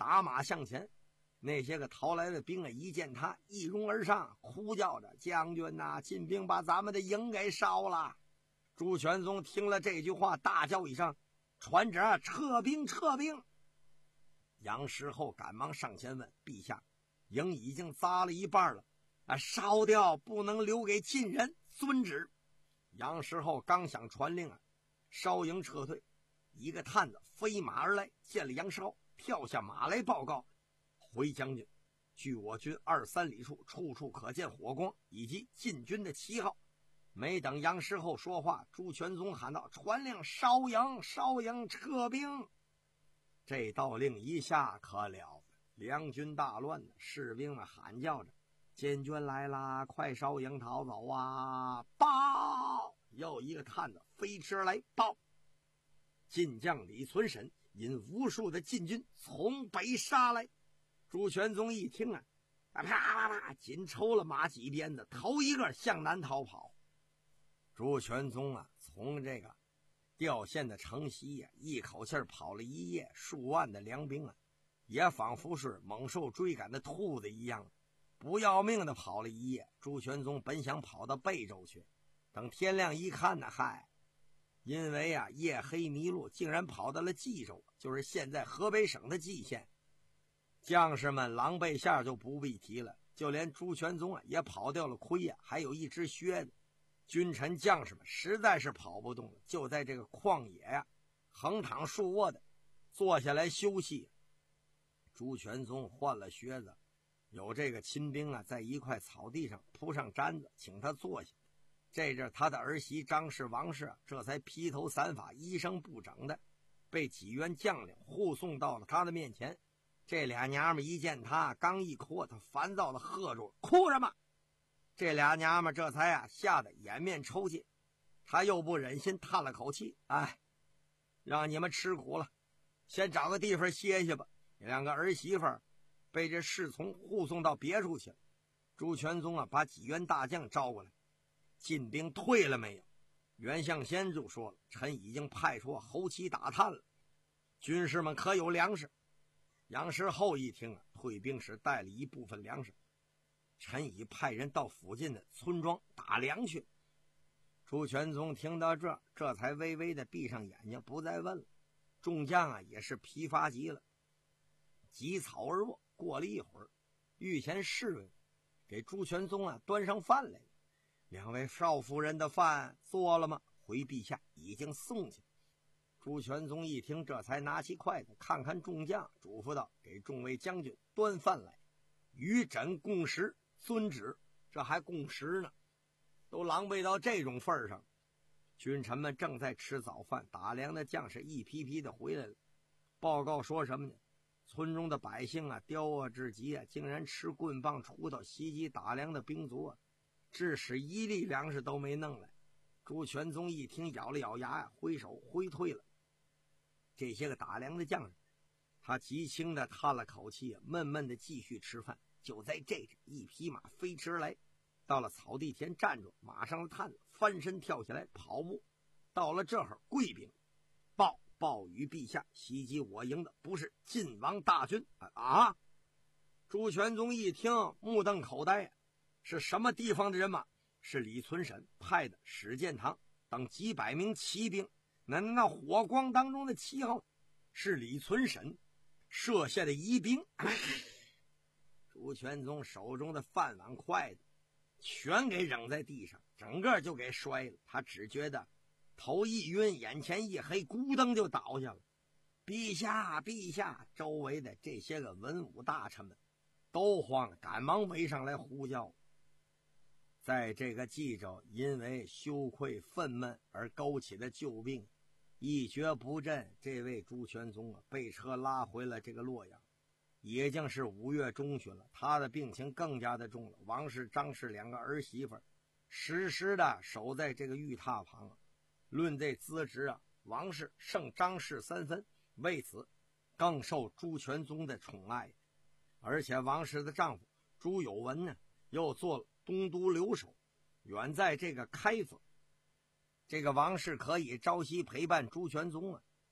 S6: 打马向前。那些个逃来的兵啊，一见他一拥而上，哭叫着：“将军呐、啊，晋兵把咱们的营给烧了！”朱全宗听了这句话，大叫一声：“传旨，撤兵！撤兵！”杨师厚赶忙上前问：“陛下，营已经砸了一半了，啊，烧掉不能留给晋人，遵旨。”杨师厚刚想传令啊，烧营撤退，一个探子飞马而来，见了杨师厚，跳下马来报告：“回将军，距我军二三里处，处处可见火光以及晋军的旗号。”没等杨师厚说话，朱全宗喊道：“传令烧营，烧营，撤兵！”这道令一下可了，梁军大乱，士兵们喊叫着：“监军来啦，快烧营逃走啊！”报！又一个探子飞驰而来报：晋将李存审引无数的晋军从北杀来。朱全宗一听啊，啪啪啪，紧抽了马几鞭子，头一个向南逃跑。朱全宗啊，从这个掉县的城西呀、啊，一口气跑了一夜，数万的良兵啊，也仿佛是猛兽追赶的兔子一样，不要命的跑了一夜。朱全宗本想跑到贝州去，等天亮一看呢，嗨，因为啊夜黑迷路，竟然跑到了冀州，就是现在河北省的蓟县。将士们狼狈下就不必提了，就连朱全宗啊也跑掉了盔呀、啊，还有一只靴子。君臣将士们实在是跑不动了，就在这个旷野呀、啊，横躺竖卧的坐下来休息。朱全宗换了靴子，有这个亲兵啊，在一块草地上铺上毡子，请他坐下。这阵他的儿媳张氏、王氏、啊、这才披头散发、衣裳不整的，被几员将领护送到了他的面前。这俩娘们一见他，刚一哭，他烦躁的喝住：“哭什么？”这俩娘们这才啊吓得掩面抽泣。他又不忍心，叹了口气：“哎，让你们吃苦了，先找个地方歇歇吧。”两个儿媳妇被这侍从护送到别处去了。朱全宗啊，把几员大将招过来：“晋兵退了没有？”袁相先就说了：“臣已经派出侯旗打探了，军士们可有粮食？”杨师厚一听啊，退兵时带了一部分粮食，臣已派人到附近的村庄打粮去。朱全宗听到这，这才微微的闭上眼睛，不再问了。众将啊，也是疲乏极了，及草而卧。过了一会儿，御前侍卫给朱全宗啊端上饭来了。两位少夫人的饭做了吗？回陛下，已经送去。朱全宗一听，这才拿起筷子看看众将，嘱咐道：“给众位将军端饭来，与朕共食。”遵旨。这还共食呢，都狼狈到这种份上。君臣们正在吃早饭，打粮的将士一批批的回来了，报告说什么呢？村中的百姓啊，刁恶至极啊，竟然持棍棒锄头袭击打粮的兵卒啊，致使一粒粮食都没弄来。朱全宗一听，咬了咬牙呀、啊，挥手挥退了这些个打粮的将士。他极轻的叹了口气啊，闷闷的继续吃饭。就在这时，一匹马飞驰而来，到了草地前站住，马上的探子翻身跳下来跑步。到了这会儿，贵兵报报与陛下，袭击我营的不是晋王大军啊！朱全宗一听，目瞪口呆，是什么地方的人马？是李存审派的史建堂等几百名骑兵。那那火光当中的旗号是李存审设下的疑兵。朱全宗手中的饭碗筷子全给扔在地上，整个就给摔了。他只觉得头一晕，眼前一黑，咕噔就倒下了。陛下，陛下！周围的这些个文武大臣们都慌了，赶忙围上来呼叫。在这个冀州，因为羞愧愤懑而勾起的旧病一蹶不振，这位朱全宗啊，被车拉回了这个洛阳。已经是五月中旬了，他的病情更加的重了。王氏、张氏两个儿媳妇时时的守在这个玉榻旁。论这资质啊，王氏胜张氏三分，为此更受朱全宗的宠爱。而且王氏的丈夫朱有文呢，又做了东都留守，远在这个开封。这个王氏可以朝夕陪伴朱全宗啊。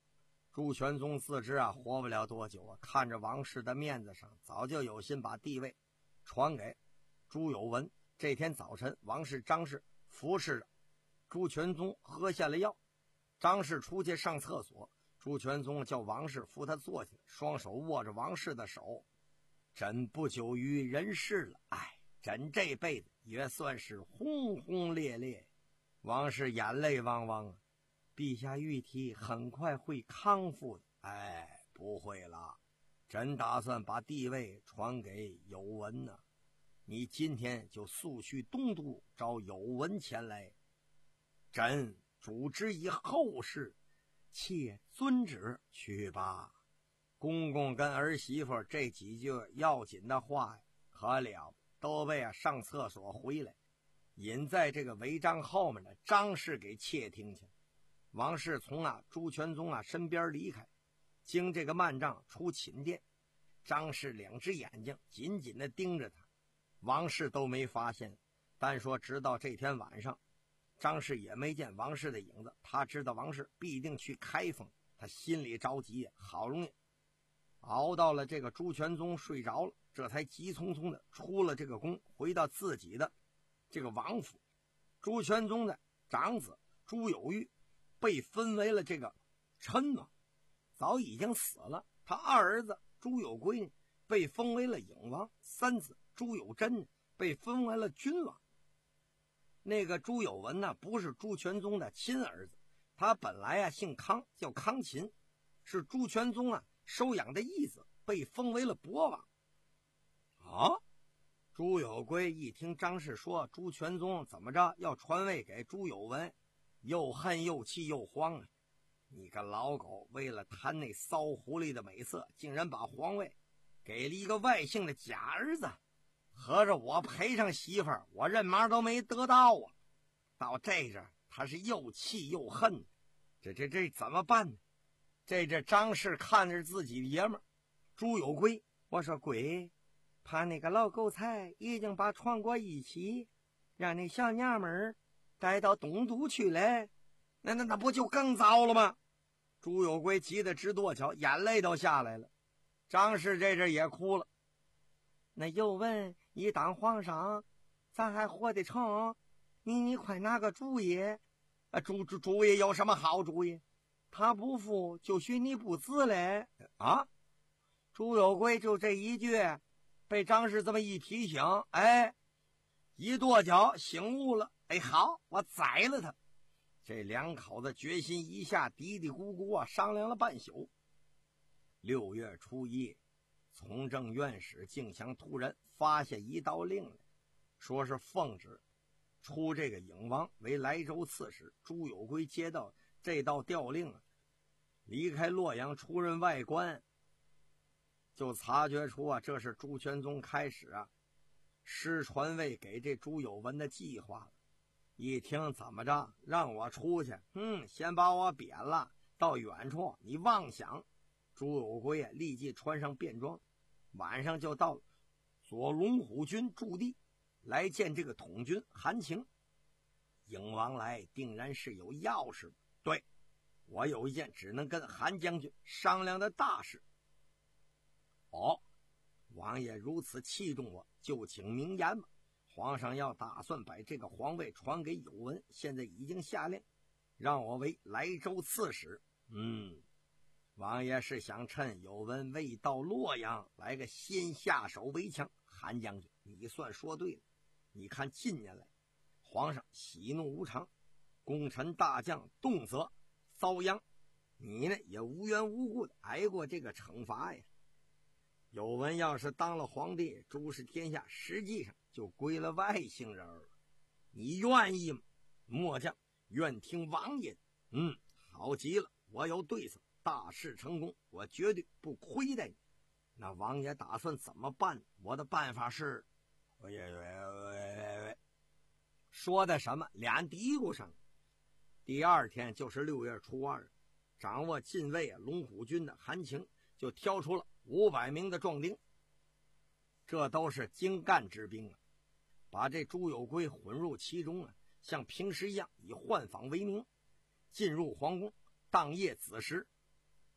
S6: 朱全宗自知啊活不了多久啊，看着王氏的面子上，早就有心把帝位传给朱有文。这天早晨，王氏、张氏服侍着朱全宗喝下了药。张氏出去上厕所，朱全宗叫王氏扶他坐下，双手握着王氏的手。朕不久于人世了，哎，朕这辈子也算是轰轰烈烈。王氏眼泪汪汪啊，陛下玉体很快会康复的。哎，不会了，朕打算把帝位传给有文呢、啊。你今天就速去东都找有文前来，朕主之以后事，切遵旨去吧。公公跟儿媳妇这几句要紧的话呀，可了都被啊上厕所回来引在这个违章后面的张氏给窃听去。王氏从啊朱全宗啊身边离开，经这个幔帐出寝殿，张氏两只眼睛紧紧地盯着他。王氏都没发现，但说直到这天晚上，张氏也没见王氏的影子。他知道王氏必定去开封，他心里着急，好容易熬到了这个朱全宗睡着了，这才急匆匆的出了这个宫，回到自己的这个王府。朱全宗的长子朱有玉被分为了这个称王，早已经死了。他二儿子朱有圭被封为了颖王，三子朱有贞被封为了君王。那个朱有文呢，不是朱全宗的亲儿子，他本来啊姓康，叫康勤，是朱全宗啊收养的义子，被封为了博王。啊！朱有圭一听张氏说朱全宗怎么着要传位给朱有文，又恨又气又慌啊！你个老狗，为了贪那骚狐狸的美色，竟然把皇位给了一个外姓的假儿子，合着我赔上媳妇儿，我认妈都没得到啊！到这阵他是又气又恨，这这这怎么办呢？这这张氏看着自己的爷们儿朱有圭，我说鬼，怕那个老狗才已经把传国一起，让那小娘们儿带到东都去了，那那那不就更糟了吗？朱有圭急得直跺脚，眼泪都下来了。张氏这阵也哭了。那有文一当皇上，咱还活得成？你你快拿个主意！啊，主主主意有什么好主意？他不服就许你不子嘞！啊！朱有圭就这一句，被张氏这么一提醒，哎，一跺脚醒悟了。哎，好，我宰了他！这两口子决心一下嘀嘀咕咕啊，商量了半宿。六月初一，从政院使敬祥突然发下一道令来，说是奉旨出这个颖王为莱州刺史。朱有圭接到这道调令啊，离开洛阳出任外官，就察觉出啊，这是朱全宗开始啊施传位给这朱有文的计划了。一听怎么着让我出去，嗯，先把我贬了，到远处你妄想。朱有圭啊立即穿上便装，晚上就到左龙虎军驻地来见这个统军韩情。颖王来定然是有要事，对，我有一件只能跟韩将军商量的大事。哦，王爷如此器重我，就请明言吧。皇上要打算把这个皇位传给有文，现在已经下令让我为莱州刺史。嗯，王爷是想趁有文未到洛阳来个先下手为强。韩将军，你算说对了。你看近年来皇上喜怒无常，功臣大将动辄遭殃，你呢也无缘无故的挨过这个惩罚呀。有文要是当了皇帝，诸事天下实际上就归了外姓人了。你愿意吗？末将愿听王爷。嗯，好极了，我有对策，大事成功，我绝对不亏待你。那王爷打算怎么办？我的办法是……喂喂喂喂，说的什么？俩嘀咕上。第二天就是六月初二，掌握禁卫啊龙虎军的韩情就挑出了五百名的壮丁，这都是精干之兵啊，把这朱有圭混入其中啊，像平时一样以换访为名，进入皇宫。当夜子时，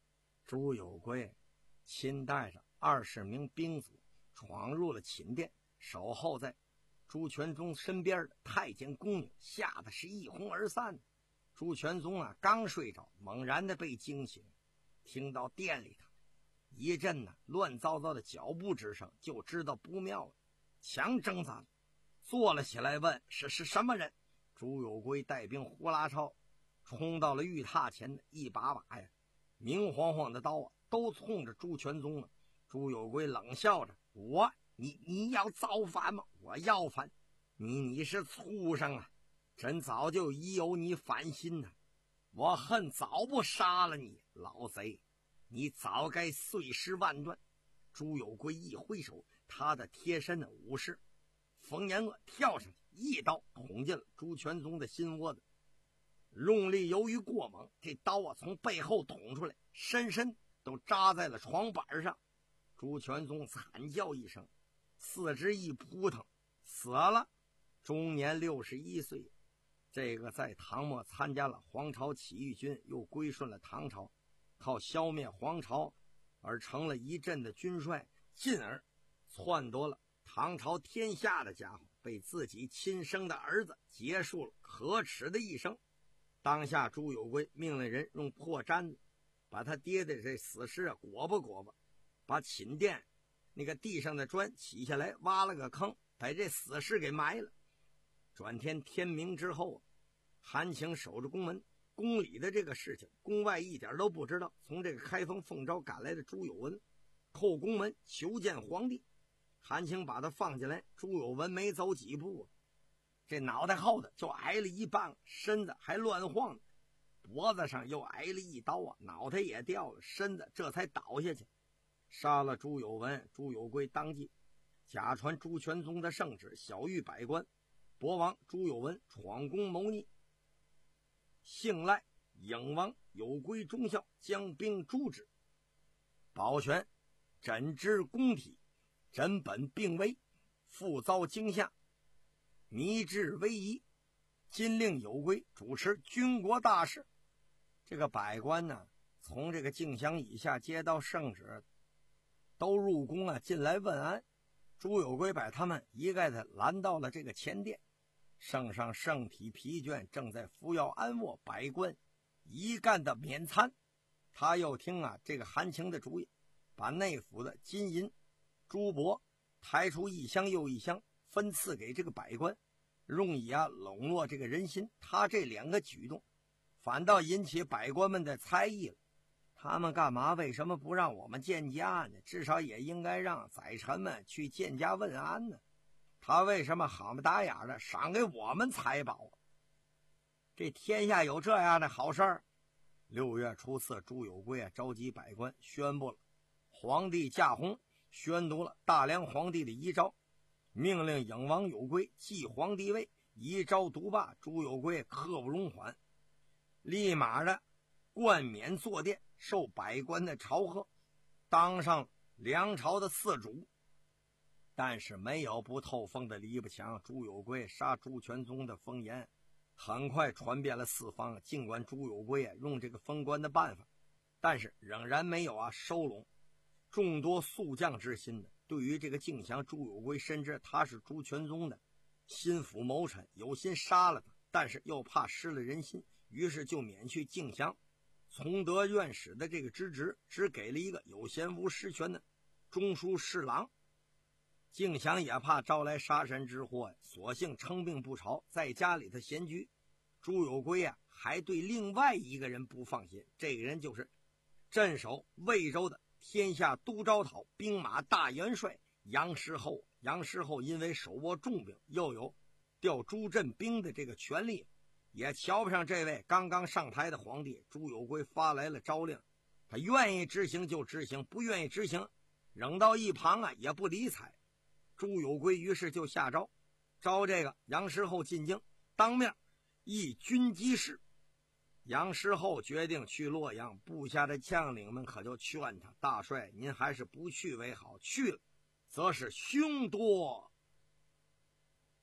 S6: 朱有贵亲带着二十名兵卒闯入了寝殿，守候在朱全忠身边的太监宫女吓得是一哄而散。朱全忠啊，刚睡着，猛然的被惊醒，听到店里头一阵呢乱糟糟的脚步之声，就知道不妙了，强挣扎了，坐了起来，问是是什么人。朱有贵带兵呼啦超冲到了玉榻前，一把把呀明晃晃的刀啊都冲着朱全忠了。朱有贵冷笑着，我你你要造反吗？我要反，你你是畜生啊，真早就已有你反心呐、啊！我恨早不杀了你，老贼，你早该碎尸万段。朱有贵一挥手，他的贴身的武士冯延恶跳上去，一刀捅进了朱全忠的心窝子。用力由于过猛，这刀啊从背后捅出来，深深都扎在了床板上。朱全忠惨叫一声，四肢一扑腾，死了，终年六十一岁。这个在唐末参加了黄巢起义军，又归顺了唐朝，靠消灭黄巢而成了一阵的军帅，进而篡夺了唐朝天下的家伙，被自己亲生的儿子结束了可耻的一生。当下朱有贵命令人用破毡子把他爹的这死尸啊裹吧裹吧，把寝殿那个地上的砖起下来，挖了个坑，把这死尸给埋了。转天天明之后，韩请守着宫门，宫里的这个事情宫外一点都不知道。从这个开封奉诏赶来的朱有文叩宫门求见皇帝，韩请把他放进来，朱有文没走几步，这脑袋后头就挨了一棒，身子还乱晃，脖子上又挨了一刀啊，脑袋也掉了，身子这才倒下去。杀了朱有文，朱有贵当即假传朱全忠的圣旨，晓谕百官，博王朱有文闯宫谋逆，幸赖颖王有归忠孝，将兵诛之。保全诊治宫体，诊本病危，复遭惊吓，迷至危疑，今令有归主持军国大事。这个百官呢，从这个敬祥以下接到圣旨，都入宫啊进来问安。朱有贵把他们一概的拦到了这个前殿，圣上圣体疲倦，正在服药安卧，百官一干的免餐。他又听啊这个韩请的主意，把内府的金银珠帛抬出一箱又一箱，分赐给这个百官，用以啊笼络这个人心。他这两个举动反倒引起百官们的猜疑了。他们干嘛为什么不让我们见驾呢？至少也应该让宰臣们去见驾问安呢。他为什么好不打眼的赏给我们财宝？这天下有这样的好事儿？六月初四，朱有贵啊召集百官，宣布了皇帝驾崩，宣读了大梁皇帝的遗诏，命令颖王有归继皇帝位。遗诏独罢，朱有贵刻不容缓，立马的冠冕坐殿，受百官的朝贺，当上梁朝的四主。但是没有不透风的篱笆墙，朱有贵杀朱全忠的风言很快传遍了四方。尽管朱有贵啊用这个封官的办法，但是仍然没有啊收拢众多宿将之心的。对于这个敬祥，朱有贵深知他是朱全忠的心腹谋臣，有心杀了他，但是又怕失了人心，于是就免去敬祥从德院使的这个职职，只给了一个有闲无实权的中书侍郎。敬祥也怕招来杀身之祸，索性称病不朝，在家里头闲居。朱有贵啊还对另外一个人不放心，这个人就是镇守魏州的天下都招讨兵马大元帅杨师厚。杨师厚因为手握重兵，又有调朱镇兵的这个权力，也瞧不上这位刚刚上台的皇帝。朱有贵发来了诏令，他愿意执行就执行，不愿意执行扔到一旁啊也不理睬。朱有贵于是就下诏，召这个杨师厚进京，当面议军机事。杨师厚决定去洛阳，部下的将领们可就劝他，大帅您还是不去为好，去了则是凶多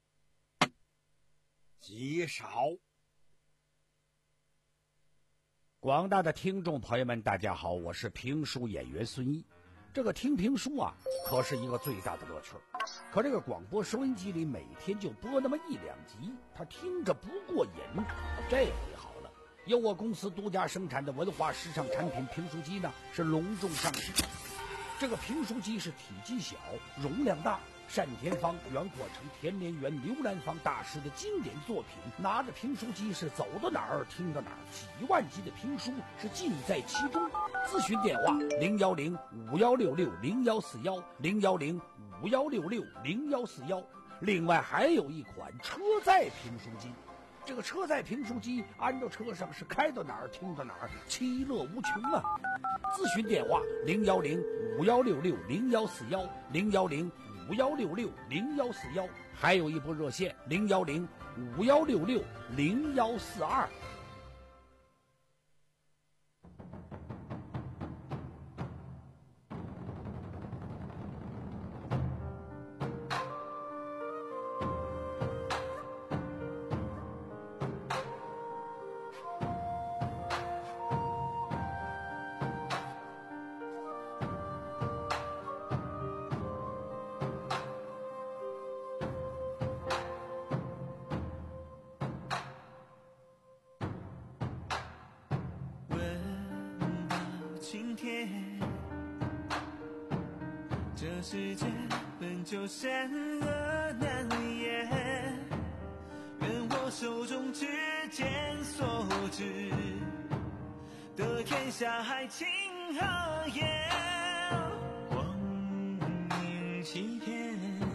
S6: 吉少。
S4: 广大的听众朋友们，大家好，我是评书演员孙一。这个听评书啊，可是一个最大的乐趣。可这个广播收音机里每天就播那么一两集，他听着不过瘾。这回好了，由我公司独家生产的文化时尚产品评书机呢，是隆重上市。这个评书机是体积小，容量大。单田芳、袁阔成、田连元、刘兰芳大师的经典作品，拿着评书机是走到哪儿听到哪儿，几万集的评书是尽在其中。咨询电话零幺零五幺六六零幺四幺零幺零五幺六六零幺四幺。另外还有一款车载评书机，这个车载评书机安到车上是开到哪儿听到哪儿，其乐无穷啊！咨询电话零幺零五幺六六零幺四幺零幺零五幺六六零幺四幺，还有一部热线零幺零五幺六六零幺四二。
S3: 今天，这世界本就善恶难言，愿我手中指尖所指得天下海情和颜。光阴欺骗，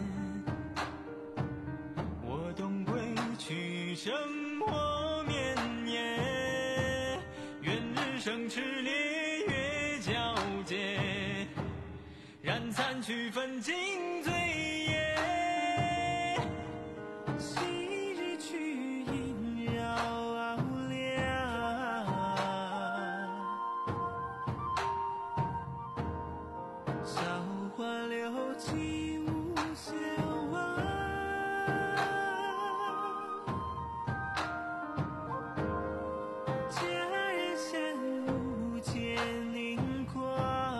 S3: 我懂归去生活绵延，愿日生炽烈燃残去分尽醉眼，昔日去萦绕亮，韶华流尽无限忘，佳人羡慕间凝光，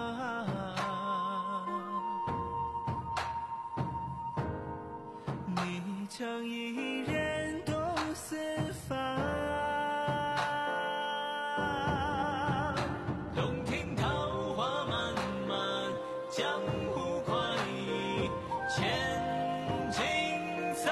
S3: 唱一人东四方，洞庭桃花漫漫，江湖快意千金散。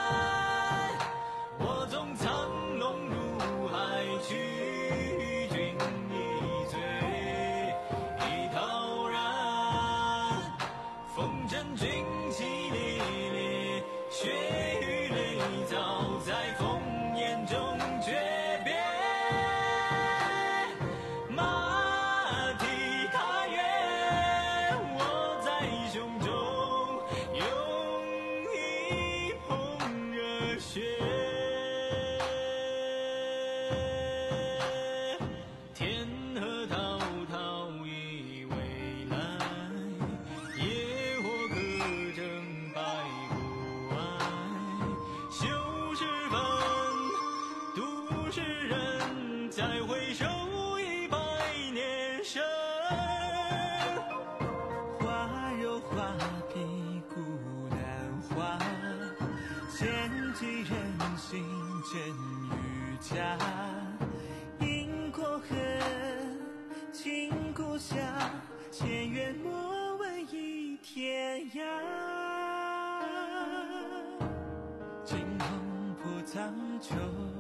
S3: 我纵苍龙入海去，君一醉一陶然。风尘君凄烈烈，雪早在烽烟中诀别，马蹄踏月，我在胸中拥一捧热血。天河滔滔已未来，野火可争百步外。修十分，都市人，再回首已百年身。花柔花皮孤难花，千几人心真与假。因过恨，情故乡，千缘莫问一天涯。惊鸿破苍穹，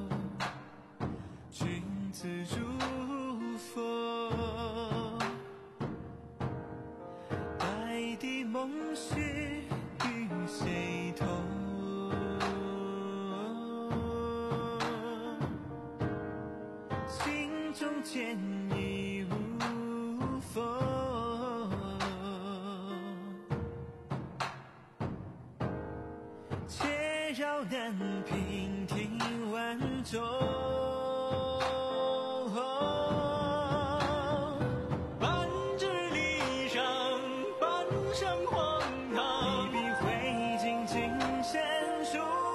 S3: 君子如风。白帝梦绪与谁同？心中见已无风。且绕南平听万钟。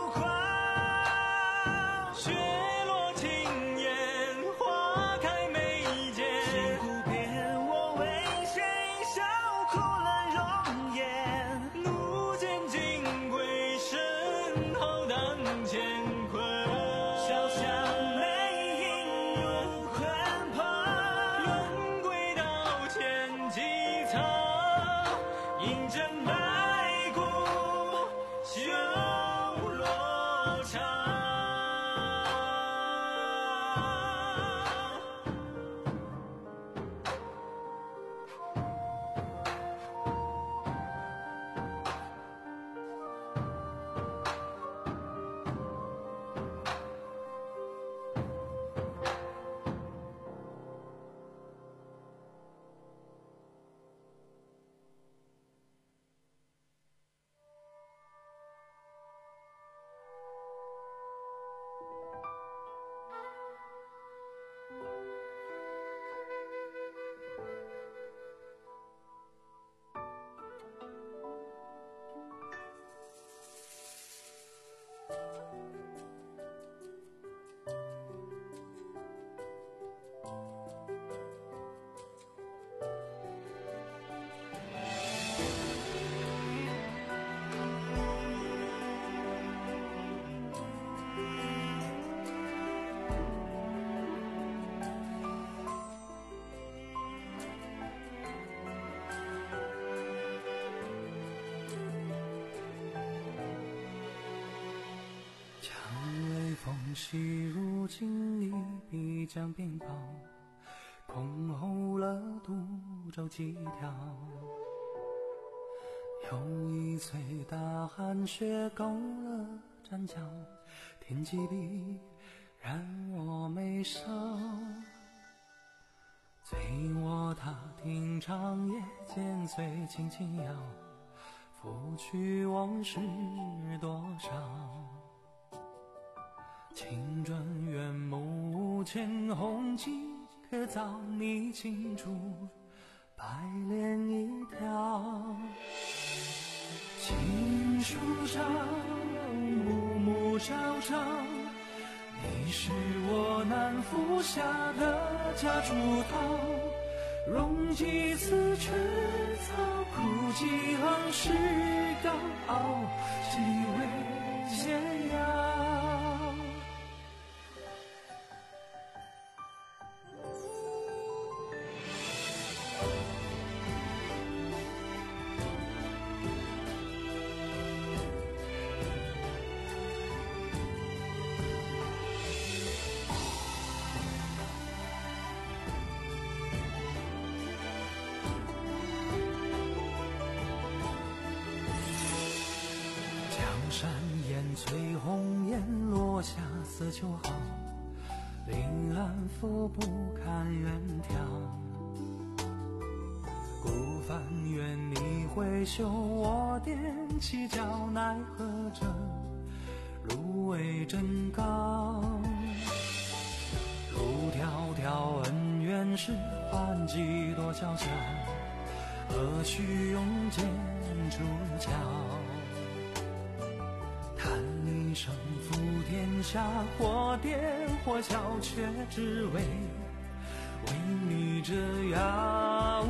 S3: 雪落青烟，花开美墙。细如今一笔将边pau，空后了独舟几条。有一岁大寒雪勾了毡角，天际碧染我眉梢。醉卧他听长夜渐碎轻轻摇，拂去往事多少。青砖远目前红巾可造你轻出白莲一条。青树上暮暮朝朝，你是我难服下的家竹桃。容几次春草，苦几行诗高傲，几为闲摇。山烟翠红颜落下似秋毫，临安府不堪远眺。孤帆远你回首，我踮起脚，奈何这路未真高。路迢迢恩怨事，换几多萧萧，何须用剑出鞘。一生负天下，或跌或笑，却只为为你这样。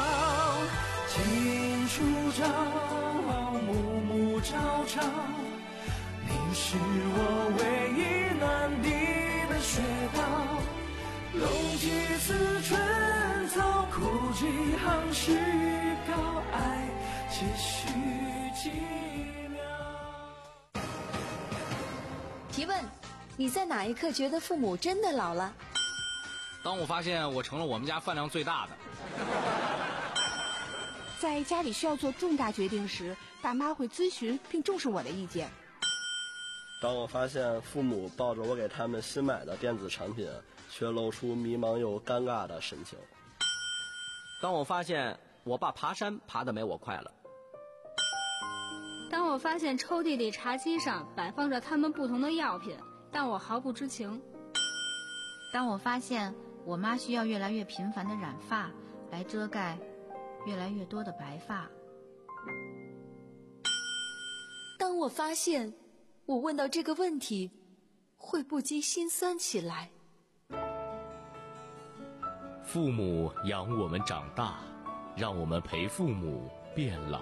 S3: 青树照，暮暮朝朝，你是我唯一难抵的穴道。容几次春草，苦几行诗高，爱几许几。
S11: 提问：你在哪一刻觉得父母真的老了？
S12: 当我发现我成了我们家饭量最大的。
S13: 在家里需要做重大决定时，爸妈会咨询并重视我的意见。
S14: 当我发现父母抱着我给他们新买的电子产品，却露出迷茫又尴尬的神情。
S15: 当我发现我爸爬山爬得没我快了。
S16: 当我发现抽屉里茶几上摆放着他们不同的药品，但我毫不知情。
S17: 当我发现我妈需要越来越频繁的染发来遮盖越来越多的白发。
S11: 当我发现我问到这个问题会不禁心酸起来。
S2: 父母养我们长大，让我们陪父母变老。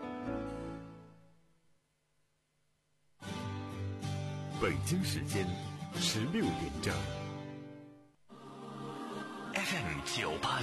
S1: 北京时间十六点整。
S2: F M 九八